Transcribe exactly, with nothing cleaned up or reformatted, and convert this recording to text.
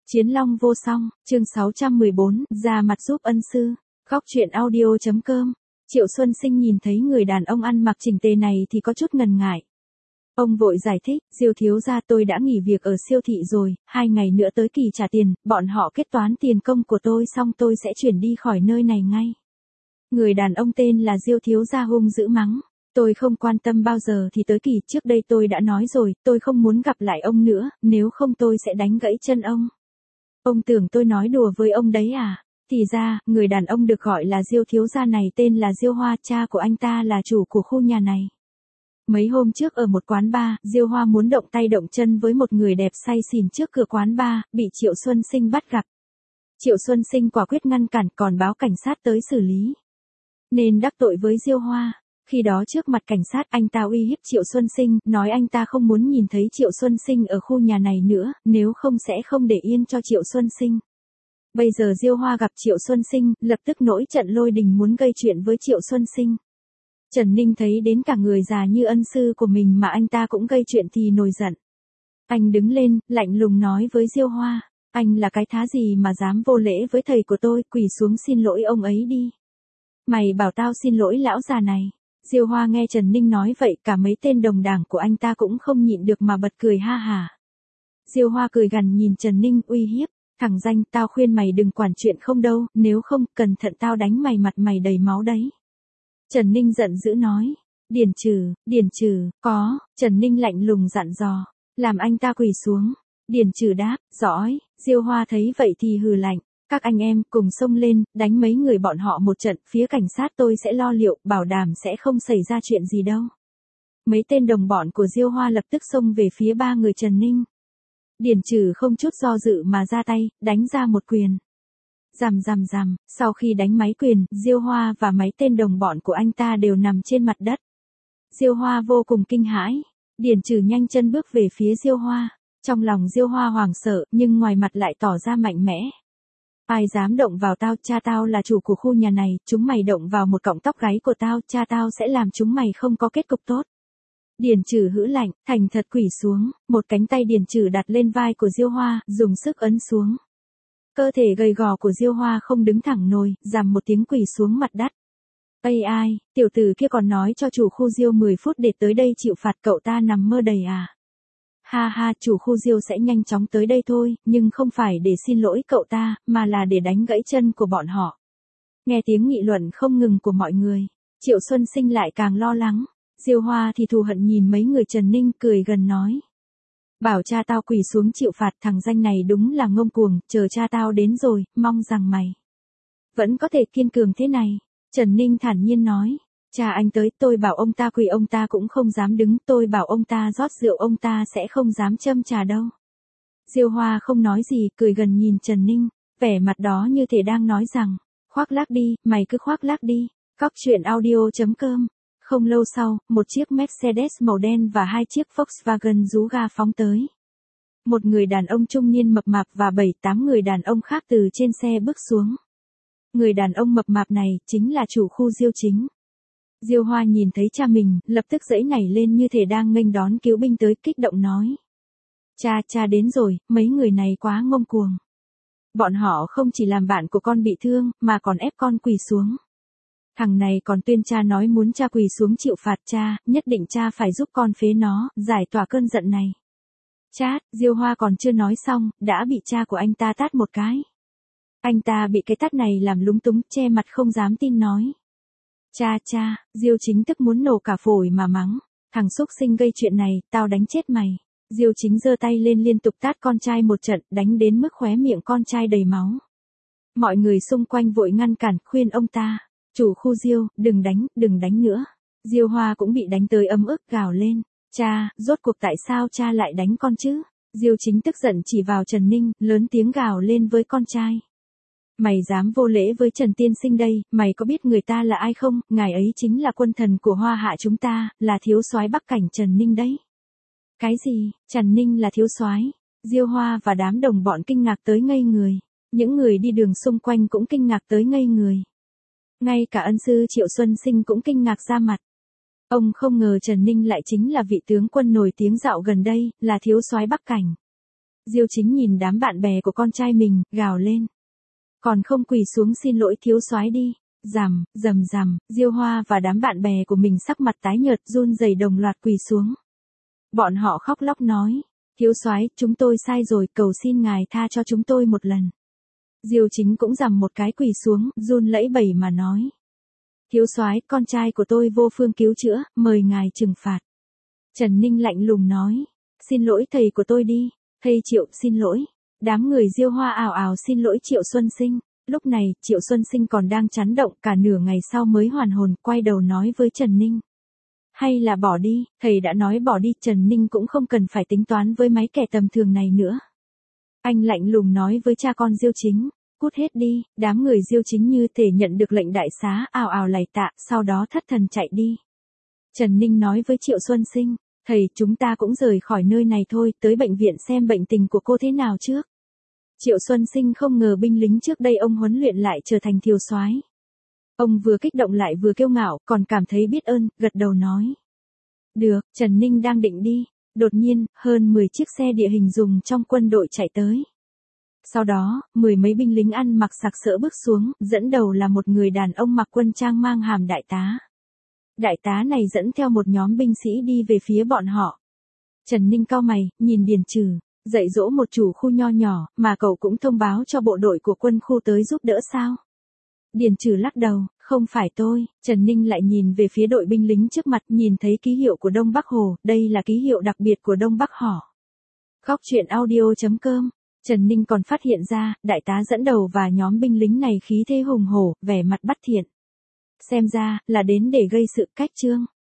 Chiến long vô song, chương sáu trăm mười bốn, ra mặt giúp ân sư. Góc truyện audio.com. Triệu Xuân Sinh nhìn thấy người đàn ông ăn mặc chỉnh tề này thì có chút ngần ngại. Ông vội giải thích, Diêu thiếu gia, tôi đã nghỉ việc ở siêu thị rồi, hai ngày nữa tới kỳ trả tiền, bọn họ kết toán tiền công của tôi xong tôi sẽ chuyển đi khỏi nơi này ngay. Người đàn ông tên là Diêu thiếu gia hung dữ mắng. Tôi không quan tâm bao giờ thì tới kỳ, trước đây tôi đã nói rồi, tôi không muốn gặp lại ông nữa, nếu không tôi sẽ đánh gãy chân ông. Ông tưởng tôi nói đùa với ông đấy à? Thì ra, người đàn ông được gọi là Diêu thiếu gia này tên là Diêu Hoa, cha của anh ta là chủ của khu nhà này. Mấy hôm trước ở một quán bar, Diêu Hoa muốn động tay động chân với một người đẹp say xỉn trước cửa quán bar, bị Triệu Xuân Sinh bắt gặp. Triệu Xuân Sinh quả quyết ngăn cản, còn báo cảnh sát tới xử lý. Nên đắc tội với Diêu Hoa. Khi đó trước mặt cảnh sát anh ta uy hiếp Triệu Xuân Sinh, nói anh ta không muốn nhìn thấy Triệu Xuân Sinh ở khu nhà này nữa, nếu không sẽ không để yên cho Triệu Xuân Sinh. Bây giờ Diêu Hoa gặp Triệu Xuân Sinh, lập tức nổi trận lôi đình muốn gây chuyện với Triệu Xuân Sinh. Trần Ninh thấy đến cả người già như ân sư của mình mà anh ta cũng gây chuyện thì nổi giận. Anh đứng lên, lạnh lùng nói với Diêu Hoa, anh là cái thá gì mà dám vô lễ với thầy của tôi, quỳ xuống xin lỗi ông ấy đi. Mày bảo tao xin lỗi lão già này. Diêu Hoa nghe Trần Ninh nói vậy, cả mấy tên đồng đảng của anh ta cũng không nhịn được mà bật cười ha hả. Diêu Hoa cười gằn nhìn Trần Ninh uy hiếp, thằng danh, tao khuyên mày đừng quản chuyện không đâu, nếu không, cẩn thận tao đánh mày mặt mày đầy máu đấy. Trần Ninh giận dữ nói, Điền Trừ, Điền Trừ, có, Trần Ninh lạnh lùng dặn dò, làm anh ta quỳ xuống. Điền Trừ đáp, giỏi. Diêu Hoa thấy vậy thì hừ lạnh. Các anh em cùng xông lên, đánh mấy người bọn họ một trận, phía cảnh sát tôi sẽ lo liệu, bảo đảm sẽ không xảy ra chuyện gì đâu. Mấy tên đồng bọn của Diêu Hoa lập tức xông về phía ba người Trần Ninh. Điền Trừ không chút do dự mà ra tay, đánh ra một quyền. Rầm rầm rầm, sau khi đánh mấy quyền, Diêu Hoa và mấy tên đồng bọn của anh ta đều nằm trên mặt đất. Diêu Hoa vô cùng kinh hãi. Điền Trừ nhanh chân bước về phía Diêu Hoa. Trong lòng Diêu Hoa hoảng sợ, nhưng ngoài mặt lại tỏ ra mạnh mẽ. Ai dám động vào tao, cha tao là chủ của khu nhà này, chúng mày động vào một cọng tóc gáy của tao, cha tao sẽ làm chúng mày không có kết cục tốt. Điền Trừ hữ lạnh, thành thật quỳ xuống, một cánh tay Điền Trừ đặt lên vai của Diêu Hoa, dùng sức ấn xuống. Cơ thể gầy gò của Diêu Hoa không đứng thẳng nổi, rầm một tiếng quỳ xuống mặt đất. Ây ai, tiểu tử kia còn nói cho chủ khu Diêu mười phút để tới đây chịu phạt, cậu ta nằm mơ đầy à. Ha ha, chủ khu Diêu sẽ nhanh chóng tới đây thôi, nhưng không phải để xin lỗi cậu ta, mà là để đánh gãy chân của bọn họ. Nghe tiếng nghị luận không ngừng của mọi người, Triệu Xuân Sinh lại càng lo lắng. Diêu Hoa thì thù hận nhìn mấy người Trần Ninh, cười gần nói. Bảo cha tao quỳ xuống chịu phạt, thằng danh này đúng là ngông cuồng, chờ cha tao đến rồi, mong rằng mày vẫn có thể kiên cường thế này. Trần Ninh thản nhiên nói. Cha anh tới, tôi bảo ông ta quỳ ông ta cũng không dám đứng, tôi bảo ông ta rót rượu ông ta sẽ không dám châm trà đâu. Diêu Hoa không nói gì, cười gần nhìn Trần Ninh, vẻ mặt đó như thể đang nói rằng, khoác lác đi, mày cứ khoác lác đi. Góc truyện audio.com. Không lâu sau, một chiếc Mercedes màu đen và hai chiếc Volkswagen rú ga phóng tới. Một người đàn ông trung niên mập mạp và bảy tám người đàn ông khác từ trên xe bước xuống. Người đàn ông mập mạp này chính là chủ khu Diêu chính. Diêu Hoa nhìn thấy cha mình, lập tức giãy nảy lên như thể đang nghênh đón cứu binh tới, kích động nói. Cha, cha đến rồi, mấy người này quá ngông cuồng. Bọn họ không chỉ làm bạn của con bị thương, mà còn ép con quỳ xuống. Thằng này còn tuyên cha nói muốn cha quỳ xuống chịu phạt, cha, nhất định cha phải giúp con phế nó, giải tỏa cơn giận này. Chát, Diêu Hoa còn chưa nói xong, đã bị cha của anh ta tát một cái. Anh ta bị cái tát này làm lúng túng, che mặt không dám tin nói. Cha cha, Diêu chính tức muốn nổ cả phổi mà mắng. Thằng xúc sinh gây chuyện này, tao đánh chết mày. Diêu chính giơ tay lên liên tục tát con trai một trận, đánh đến mức khóe miệng con trai đầy máu. Mọi người xung quanh vội ngăn cản, khuyên ông ta. Chủ khu Diêu, đừng đánh, đừng đánh nữa. Diêu Hoa cũng bị đánh tới ấm ức, gào lên. Cha, rốt cuộc tại sao cha lại đánh con chứ? Diêu chính tức giận chỉ vào Trần Ninh, lớn tiếng gào lên với con trai. Mày dám vô lễ với Trần tiên sinh đây, mày có biết người ta là ai không? Ngài ấy chính là quân thần của Hoa Hạ chúng ta, là thiếu soái Bắc cảnh Trần Ninh đấy. Cái gì? Trần Ninh là thiếu soái? Diêu Hoa và đám đồng bọn kinh ngạc tới ngây người. Những người đi đường xung quanh cũng kinh ngạc tới ngây người. Ngay cả ân sư Triệu Xuân Sinh cũng kinh ngạc ra mặt. Ông không ngờ Trần Ninh lại chính là vị tướng quân nổi tiếng dạo gần đây, là thiếu soái Bắc cảnh. Diêu Chính nhìn đám bạn bè của con trai mình, gào lên. Còn không quỳ xuống xin lỗi thiếu soái đi. Rằm, rầm rằm, Diêu Hoa và đám bạn bè của mình sắc mặt tái nhợt run rẩy đồng loạt quỳ xuống. Bọn họ khóc lóc nói. Thiếu soái, chúng tôi sai rồi, cầu xin ngài tha cho chúng tôi một lần. Diêu Chính cũng rằm một cái quỳ xuống, run lẩy bẩy mà nói. Thiếu soái, con trai của tôi vô phương cứu chữa, mời ngài trừng phạt. Trần Ninh lạnh lùng nói. Xin lỗi thầy của tôi đi. Thầy Triệu, xin lỗi. Đám người Diêu Hoa ào ào xin lỗi Triệu Xuân Sinh. Lúc này, Triệu Xuân Sinh còn đang chấn động, cả nửa ngày sau mới hoàn hồn, quay đầu nói với Trần Ninh. Hay là bỏ đi, thầy đã nói bỏ đi, Trần Ninh cũng không cần phải tính toán với mấy kẻ tầm thường này nữa. Anh lạnh lùng nói với cha con Diêu Chính, cút hết đi, đám người Diêu Chính như thể nhận được lệnh đại xá, ào ào lạy tạ, sau đó thất thần chạy đi. Trần Ninh nói với Triệu Xuân Sinh, thầy, chúng ta cũng rời khỏi nơi này thôi, tới bệnh viện xem bệnh tình của cô thế nào trước. Triệu Xuân Sinh không ngờ binh lính trước đây ông huấn luyện lại trở thành thiếu soái. Ông vừa kích động lại vừa kiêu ngạo, còn cảm thấy biết ơn, gật đầu nói. Được, Trần Ninh đang định đi. Đột nhiên, hơn mười chiếc xe địa hình dùng trong quân đội chạy tới. Sau đó, mười mấy binh lính ăn mặc sặc sỡ bước xuống, dẫn đầu là một người đàn ông mặc quân trang mang hàm đại tá. Đại tá này dẫn theo một nhóm binh sĩ đi về phía bọn họ. Trần Ninh cau mày, nhìn Điền Trừ, dạy dỗ một chủ khu nho nhỏ, mà cậu cũng thông báo cho bộ đội của quân khu tới giúp đỡ sao? Điền Trừ lắc đầu, không phải tôi. Trần Ninh lại nhìn về phía đội binh lính trước mặt, nhìn thấy ký hiệu của Đông Bắc Hồ, đây là ký hiệu đặc biệt của Đông Bắc họ. Khóc chuyện audio chấm com. Trần Ninh còn phát hiện ra, đại tá dẫn đầu và nhóm binh lính này khí thế hùng hổ, vẻ mặt bất thiện. Xem ra, là đến để gây sự cách trương.